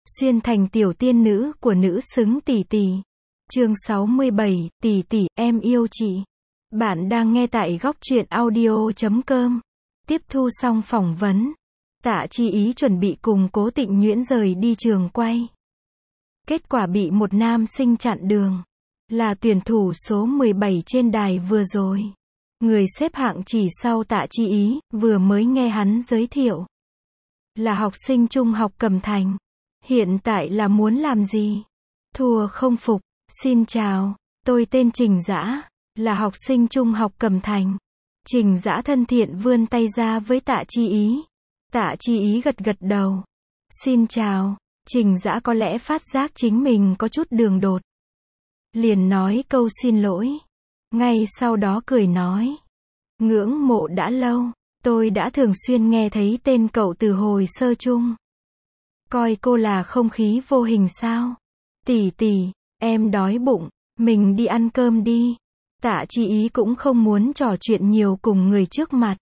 Xuyên thành tiểu tiên nữ của nữ xứng tỷ tỷ. Chương 67, tỷ tỷ, em yêu chị. Bạn đang nghe tại góc truyện audio.com. Tiếp thu xong phỏng vấn, Tạ Chi Ý chuẩn bị cùng Cố Tịnh Nhuyễn rời đi trường quay. Kết quả bị một nam sinh chặn đường. Là tuyển thủ số 17 trên đài vừa rồi. Người xếp hạng chỉ sau Tạ Chi Ý, vừa mới nghe hắn giới thiệu. Là học sinh trung học Cẩm Thành. Hiện tại là muốn làm gì? Thua không phục. Xin chào, tôi tên Trình Dã, là học sinh trung học Cẩm Thành. Trình Dã thân thiện vươn tay ra với Tạ Chi Ý. Tạ Chi Ý gật gật đầu. Xin chào. Trình Dã có lẽ phát giác chính mình có chút đường đột. Liền nói câu xin lỗi. Ngay sau đó cười nói. Ngưỡng mộ đã lâu, tôi đã thường xuyên nghe thấy tên cậu từ hồi sơ chung. Coi cô là không khí vô hình sao? Tỷ tỷ, em đói bụng, mình đi ăn cơm đi. Tạ Chi Ý cũng không muốn trò chuyện nhiều cùng người trước mặt.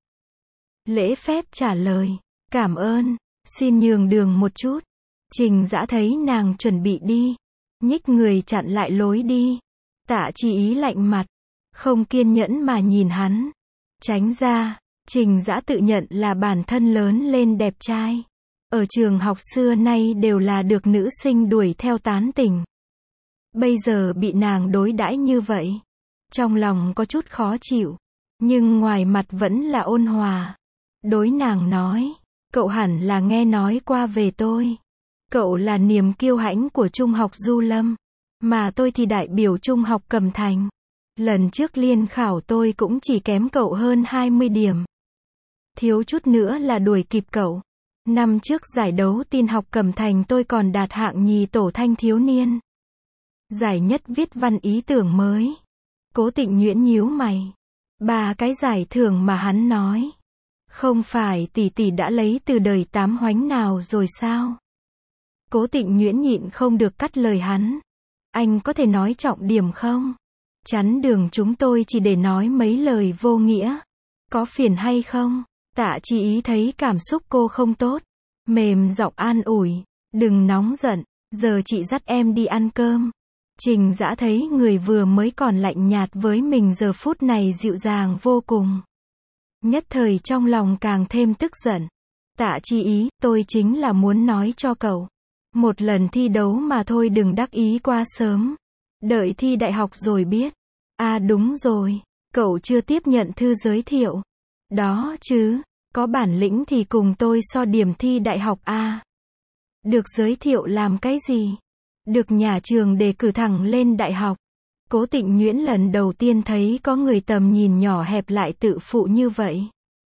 Lễ phép trả lời, cảm ơn, xin nhường đường một chút. Trình Dã thấy nàng chuẩn bị đi, nhích người chặn lại lối đi. Tạ Chi Ý lạnh mặt, không kiên nhẫn mà nhìn hắn. Tránh ra. Trình Dã tự nhận là bản thân lớn lên đẹp trai. Ở trường học xưa nay đều là được nữ sinh đuổi theo tán tỉnh. Bây giờ bị nàng đối đãi như vậy, trong lòng có chút khó chịu, nhưng ngoài mặt vẫn là ôn hòa. Đối nàng nói, cậu hẳn là nghe nói qua về tôi. Cậu là niềm kiêu hãnh của trung học Du Lâm, mà tôi thì đại biểu trung học Cẩm Thành. Lần trước liên khảo tôi cũng chỉ kém cậu hơn 20 điểm. Thiếu chút nữa là đuổi kịp cậu. Năm trước giải đấu tin học Cẩm Thành tôi còn đạt hạng nhì tổ thanh thiếu niên. Giải nhất viết văn ý tưởng mới. Cố Tịnh Nhuyễn nhíu mày. 3 cái giải thưởng mà hắn nói. Không phải tỷ tỷ đã lấy từ đời tám hoánh nào rồi sao? Cố Tịnh Nhuyễn nhịn không được cắt lời hắn. Anh có thể nói trọng điểm không? Chắn đường chúng tôi chỉ để nói mấy lời vô nghĩa. Có phiền hay không? Tạ Chi Ý thấy cảm xúc cô không tốt. Mềm giọng an ủi. Đừng nóng giận, giờ chị dắt em đi ăn cơm. Trình Dã thấy người vừa mới còn lạnh nhạt với mình giờ phút này dịu dàng vô cùng. Nhất thời trong lòng càng thêm tức giận. Tạ Chi Ý, tôi chính là muốn nói cho cậu. Một lần thi đấu mà thôi, đừng đắc ý quá sớm. Đợi thi đại học rồi biết. À đúng rồi, cậu chưa tiếp nhận thư giới thiệu. Đó chứ, có bản lĩnh thì cùng tôi so điểm thi đại học a. Được giới thiệu làm cái gì? Được nhà trường đề cử thẳng lên đại học. Cố Tịnh Nhuyễn lần đầu tiên thấy có người tầm nhìn nhỏ hẹp lại tự phụ như vậy.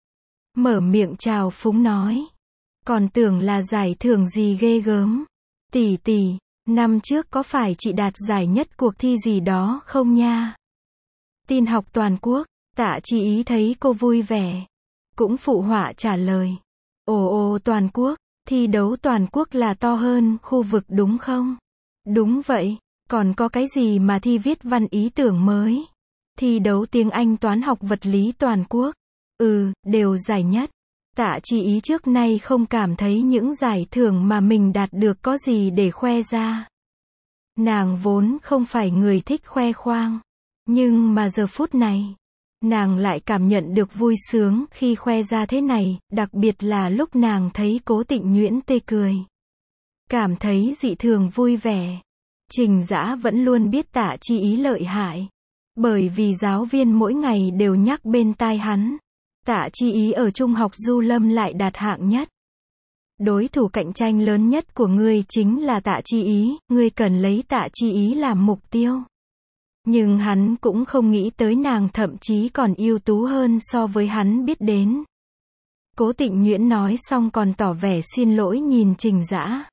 Mở miệng chào phúng nói. Còn tưởng là giải thưởng gì ghê gớm. Tỷ tỷ, năm trước có phải chị đạt giải nhất cuộc thi gì đó không nha? Tin học toàn quốc. Tạ Chi Ý thấy cô vui vẻ, cũng phụ họa trả lời. Ồ toàn quốc, thi đấu toàn quốc là to hơn khu vực đúng không? Đúng vậy, còn có cái gì mà thi viết văn ý tưởng mới? Thi đấu tiếng Anh toán học vật lý toàn quốc. Đều giải nhất. Tạ Chi Ý trước nay không cảm thấy những giải thưởng mà mình đạt được có gì để khoe ra. Nàng vốn không phải người thích khoe khoang. Nhưng mà giờ phút này, nàng lại cảm nhận được vui sướng khi khoe ra thế này, đặc biệt là lúc nàng thấy Cố Tịnh Nhuyễn tê cười. Cảm thấy dị thường vui vẻ. Trình Dã vẫn luôn biết Tạ Chi Ý lợi hại. Bởi vì giáo viên mỗi ngày đều nhắc bên tai hắn. Tạ Chi Ý ở trung học Du Lâm lại đạt hạng nhất. Đối thủ cạnh tranh lớn nhất của ngươi chính là Tạ Chi Ý, ngươi cần lấy Tạ Chi Ý làm mục tiêu. Nhưng hắn cũng không nghĩ tới nàng thậm chí còn ưu tú hơn so với hắn biết đến. Cố Tịnh Nhuyễn nói xong còn tỏ vẻ xin lỗi nhìn Trình Dã.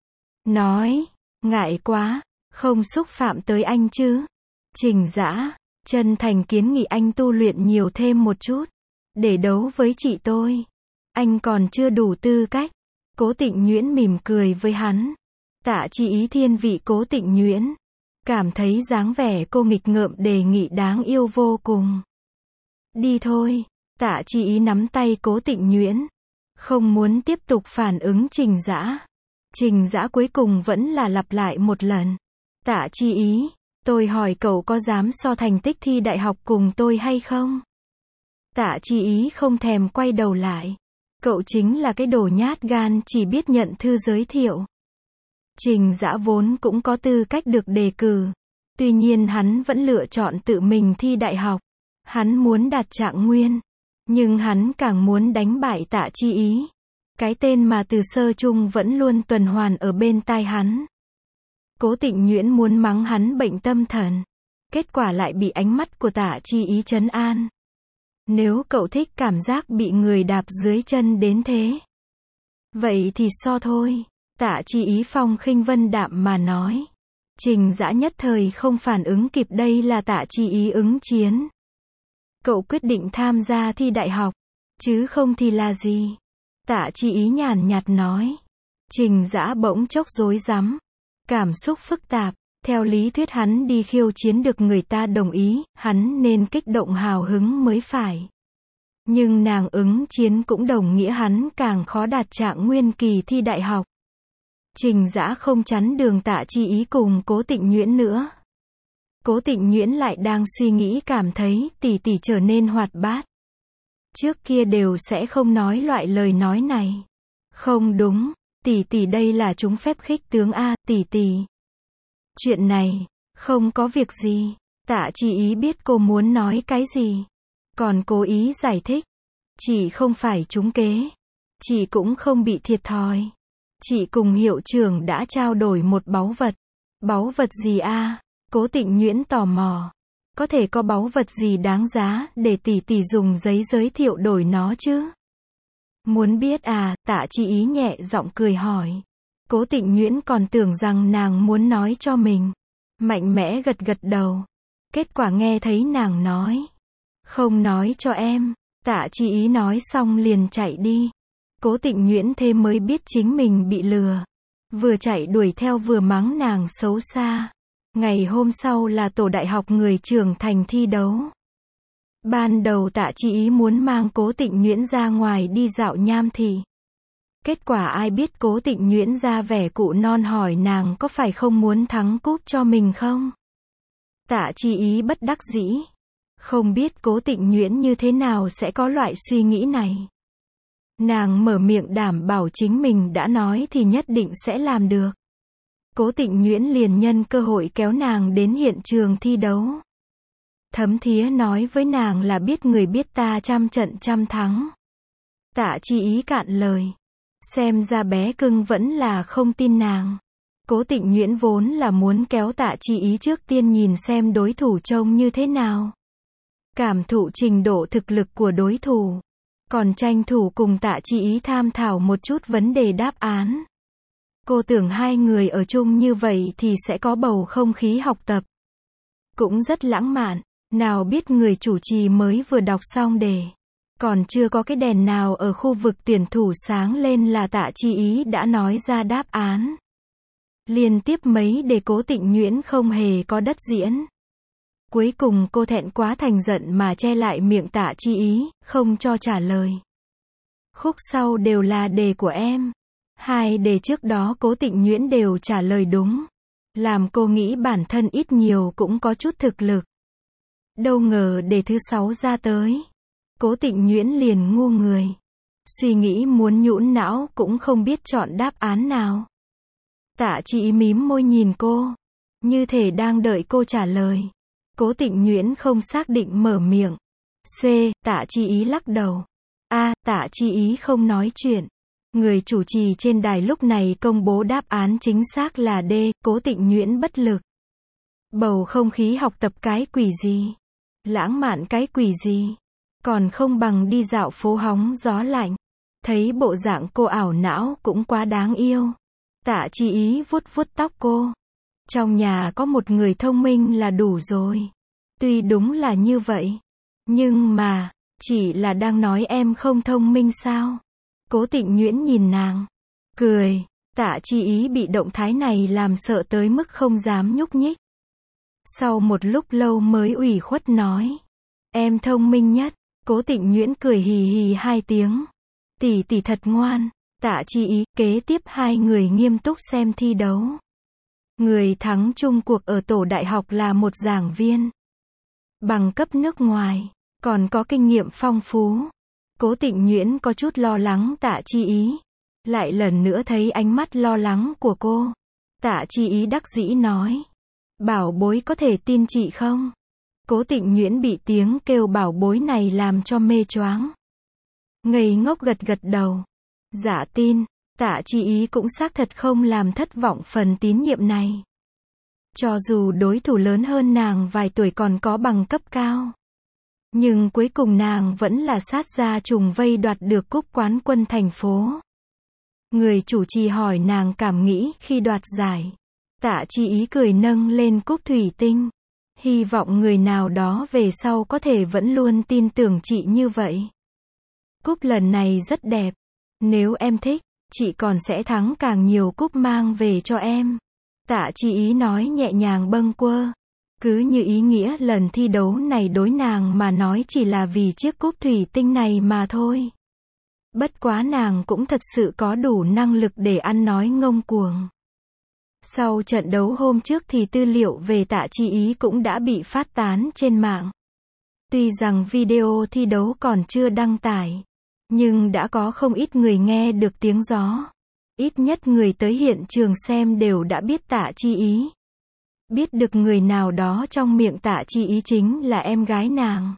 Nói, ngại quá, không xúc phạm tới anh chứ. Trình Dã, chân thành kiến nghị anh tu luyện nhiều thêm một chút. Để đấu với chị tôi. Anh còn chưa đủ tư cách. Cố Tịnh Nhuyễn mỉm cười với hắn. Tạ Chi Ý thiên vị Cố Tịnh Nhuyễn. Cảm thấy dáng vẻ cô nghịch ngợm đề nghị đáng yêu vô cùng. Đi thôi. Tạ Chi Ý nắm tay Cố Tịnh Nhuyễn. Không muốn tiếp tục phản ứng Trình Dã. Trình Dã cuối cùng vẫn là lặp lại một lần. Tạ Chi Ý, tôi hỏi cậu có dám so thành tích thi đại học cùng tôi hay không? Tạ Chi Ý không thèm quay đầu lại. Cậu chính là cái đồ nhát gan chỉ biết nhận thư giới thiệu. Trình Dã vốn cũng có tư cách được đề cử. Tuy nhiên hắn vẫn lựa chọn tự mình thi đại học. Hắn muốn đạt trạng nguyên. Nhưng hắn càng muốn đánh bại Tạ Chi Ý. Cái tên mà từ sơ chung vẫn luôn tuần hoàn ở bên tai hắn. Cố Tịnh Nhuyễn muốn mắng hắn bệnh tâm thần. Kết quả lại bị ánh mắt của Tạ Chi Ý trấn an. Nếu cậu thích cảm giác bị người đạp dưới chân đến thế, vậy thì so thôi. Tạ Chi Ý phong khinh vân đạm mà nói. Trình Dã nhất thời không phản ứng kịp đây là Tạ Chi Ý ứng chiến. Cậu quyết định tham gia thi đại học, chứ không thì là gì? Tạ Chi Ý nhàn nhạt nói. Trình Dã bỗng chốc rối rắm, cảm xúc phức tạp. Theo lý thuyết hắn đi khiêu chiến được người ta đồng ý, hắn nên kích động hào hứng mới phải. Nhưng nàng ứng chiến cũng đồng nghĩa hắn càng khó đạt trạng nguyên kỳ thi đại học. Trình Dã không chắn đường Tạ Chi Ý cùng Cố Tịnh Nhuyễn nữa. Cố Tịnh Nhuyễn lại đang suy nghĩ cảm thấy tỷ tỷ trở nên hoạt bát. Trước kia đều sẽ không nói loại lời nói này. Không đúng, tỷ tỷ đây là trúng phép khích tướng a, tỷ tỷ. Chuyện này, không có việc gì. Tạ Chi Ý biết cô muốn nói cái gì. Còn cố ý giải thích. Chị không phải trúng kế. Chị cũng không bị thiệt thòi. Chị cùng hiệu trưởng đã trao đổi một báu vật. Báu vật gì a? Cố Tịnh Nhuyễn tò mò. Có thể có báu vật gì đáng giá để tỷ tỷ dùng giấy giới thiệu đổi nó chứ? Muốn biết à? Tạ Chi Ý nhẹ giọng cười hỏi. Cố Tịnh Nhuyễn còn tưởng rằng nàng muốn nói cho mình. Mạnh mẽ gật gật đầu. Kết quả nghe thấy nàng nói. Không nói cho em. Tạ Chi Ý nói xong liền chạy đi. Cố Tịnh Nhuyễn thế mới biết chính mình bị lừa. Vừa chạy đuổi theo vừa mắng nàng xấu xa. Ngày hôm sau là tổ đại học người trưởng thành thi đấu. Ban đầu Tạ Chi Ý muốn mang Cố Tịnh Nhuyễn ra ngoài đi dạo nham thị. Kết quả ai biết Cố Tịnh Nhuyễn ra vẻ cụ non hỏi nàng có phải không muốn thắng cúp cho mình không? Tạ Chi Ý bất đắc dĩ. Không biết Cố Tịnh Nhuyễn như thế nào sẽ có loại suy nghĩ này. Nàng mở miệng đảm bảo chính mình đã nói thì nhất định sẽ làm được. Cố Tịnh Nhuyễn liền nhân cơ hội kéo nàng đến hiện trường thi đấu. Thấm thía nói với nàng là biết người biết ta trăm trận trăm thắng. Tạ Chi Ý cạn lời. Xem ra bé cưng vẫn là không tin nàng. Cố Tịnh Nhuyễn vốn là muốn kéo Tạ Chi Ý trước tiên nhìn xem đối thủ trông như thế nào. Cảm thụ trình độ thực lực của đối thủ. Còn tranh thủ cùng Tạ Chi Ý tham thảo một chút vấn đề đáp án. Cô tưởng hai người ở chung như vậy thì sẽ có bầu không khí học tập. Cũng rất lãng mạn. Nào biết người chủ trì mới vừa đọc xong đề. Còn chưa có cái đèn nào ở khu vực tuyển thủ sáng lên là Tạ Chi Ý đã nói ra đáp án. Liên tiếp mấy đề Cố Tịnh Nhuyễn không hề có đất diễn. Cuối cùng cô thẹn quá thành giận mà che lại miệng Tạ Chi Ý, không cho trả lời. Khúc sau đều là đề của em. 2 đề trước đó Cố Tịnh Nhuyễn đều trả lời đúng. Làm cô nghĩ bản thân ít nhiều cũng có chút thực lực. Đâu ngờ đề thứ 6 ra tới. Cố Tịnh Nhuyễn liền ngu người. Suy nghĩ muốn nhũn não cũng không biết chọn đáp án nào. Tạ Chi Ý mím môi nhìn cô. Như thể đang đợi cô trả lời. Cố Tịnh Nhuyễn không xác định mở miệng. C. Tạ Chi Ý lắc đầu. A. Tạ Chi Ý không nói chuyện. Người chủ trì trên đài lúc này công bố đáp án chính xác là D. Cố Tịnh Nhuyễn bất lực. Bầu không khí học tập cái quỷ gì? Lãng mạn cái quỷ gì? Còn không bằng đi dạo phố hóng gió lạnh. Thấy bộ dạng cô ảo não cũng quá đáng yêu. Tạ Chi Ý vuốt vuốt tóc cô. Trong nhà có một người thông minh là đủ rồi. Tuy đúng là như vậy. Nhưng mà, chỉ là đang nói em không thông minh sao? Cố Tịnh Nhuyễn nhìn nàng. Cười. Tạ Chi Ý bị động thái này làm sợ tới mức không dám nhúc nhích. Sau một lúc lâu mới ủy khuất nói. Em thông minh nhất. Cố Tịnh Nhuyễn cười hì hì 2 tiếng. Tỷ tỷ thật ngoan. Tạ Chi Ý. Kế tiếp hai người nghiêm túc xem thi đấu. Người thắng chung cuộc ở tổ đại học là một giảng viên bằng cấp nước ngoài, còn có kinh nghiệm phong phú. Cố Tịnh Nhuyễn có chút lo lắng Tạ Chi Ý. Lại lần nữa thấy ánh mắt lo lắng của cô. Tạ Chi Ý đắc dĩ nói. Bảo bối có thể tin chị không? Cố Tịnh Nhuyễn bị tiếng kêu bảo bối này làm cho mê choáng. Ngây ngốc gật gật đầu. Dạ tin. Tạ Chi Ý cũng xác thật không làm thất vọng phần tín nhiệm này. Cho dù đối thủ lớn hơn nàng vài tuổi còn có bằng cấp cao. Nhưng cuối cùng nàng vẫn là sát ra trùng vây đoạt được cúp quán quân thành phố. Người chủ trì hỏi nàng cảm nghĩ khi đoạt giải. Tạ Chi Ý cười nâng lên cúp thủy tinh. Hy vọng người nào đó về sau có thể vẫn luôn tin tưởng chị như vậy. Cúp lần này rất đẹp. Nếu em thích, chị còn sẽ thắng càng nhiều cúp mang về cho em. Tạ Chi Ý nói nhẹ nhàng bâng quơ. Cứ như ý nghĩa lần thi đấu này đối nàng mà nói chỉ là vì chiếc cúp thủy tinh này mà thôi. Bất quá nàng cũng thật sự có đủ năng lực để ăn nói ngông cuồng. Sau trận đấu hôm trước thì tư liệu về Tạ Chi Ý cũng đã bị phát tán trên mạng. Tuy rằng video thi đấu còn chưa đăng tải, nhưng đã có không ít người nghe được tiếng gió. Ít nhất người tới hiện trường xem đều đã biết Tạ Chi Ý. Biết được người nào đó trong miệng Tạ Chi Ý chính là em gái nàng.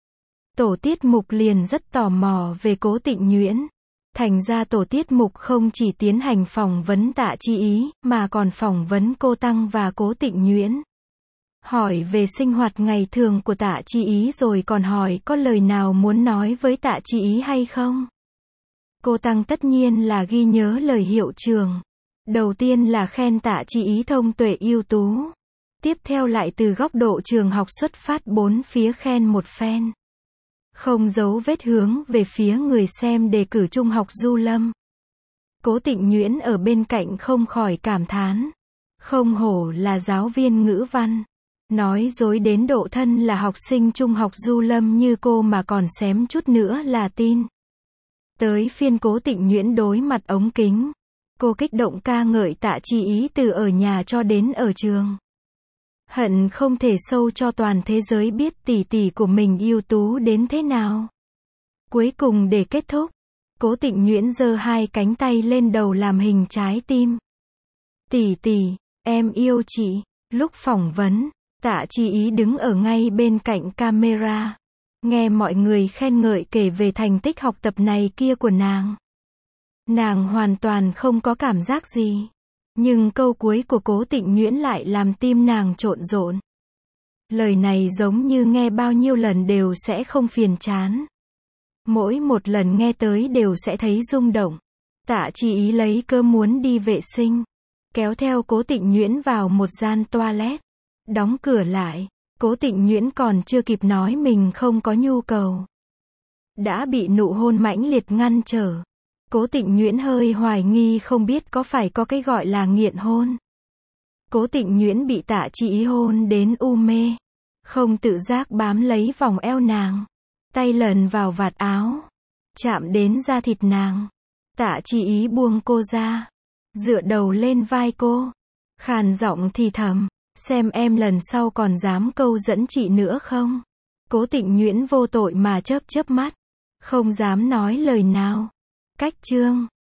Tổ tiết mục liền rất tò mò về Cố Tịnh Nhuyễn. Thành ra tổ tiết mục không chỉ tiến hành phỏng vấn Tạ Chi Ý, mà còn phỏng vấn cô Tăng và Cố Tịnh Nhuyễn. Hỏi về sinh hoạt ngày thường của Tạ Chi Ý rồi còn hỏi có lời nào muốn nói với Tạ Chi Ý hay không. Cô Tăng tất nhiên là ghi nhớ lời hiệu trưởng. Đầu tiên là khen Tạ Chi Ý thông tuệ ưu tú. Tiếp theo lại từ góc độ trường học xuất phát bốn phía khen một phen. Không giấu vết hướng về phía người xem đề cử trung học Du Lâm. Cố Tịnh Nhuyễn ở bên cạnh không khỏi cảm thán. Không hổ là giáo viên ngữ văn. Nói dối đến độ thân là học sinh trung học Du Lâm như cô mà còn xém chút nữa là tin. Tới phiên Cố Tịnh Nhuyễn đối mặt ống kính. Cô kích động ca ngợi Tạ Chi Ý từ ở nhà cho đến ở trường. Hận không thể show cho toàn thế giới biết tỷ tỷ của mình ưu tú đến thế nào. Cuối cùng để kết thúc, Cố Tịnh Nhuyễn giơ hai cánh tay lên đầu làm hình trái tim. Tỷ tỷ, em yêu chị. Lúc phỏng vấn, Tạ Chi Ý đứng ở ngay bên cạnh camera. Nghe mọi người khen ngợi kể về thành tích học tập này kia của nàng. Nàng hoàn toàn không có cảm giác gì. Nhưng câu cuối của Cố Tịnh Nhuyễn lại làm tim nàng trộn rộn. Lời này giống như nghe bao nhiêu lần đều sẽ không phiền chán. Mỗi một lần nghe tới đều sẽ thấy rung động. Tạ Chi Ý lấy cớ muốn đi vệ sinh. Kéo theo Cố Tịnh Nhuyễn vào một gian toilet. Đóng cửa lại. Cố Tịnh Nhuyễn còn chưa kịp nói mình không có nhu cầu. Đã bị nụ hôn mãnh liệt ngăn trở. Cố Tịnh Nhuyễn hơi hoài nghi không biết có phải có cái gọi là nghiện hôn. Cố Tịnh Nhuyễn bị Tạ Chi Ý hôn đến u mê. Không tự giác bám lấy vòng eo nàng. Tay lần vào vạt áo. Chạm đến da thịt nàng. Tạ Chi Ý buông cô ra. Dựa đầu lên vai cô. Khàn giọng thì thầm. Xem em lần sau còn dám câu dẫn chị nữa không? Cố Tịnh Nhuyễn vô tội mà chớp chớp mắt. Không dám nói lời nào. Cách chương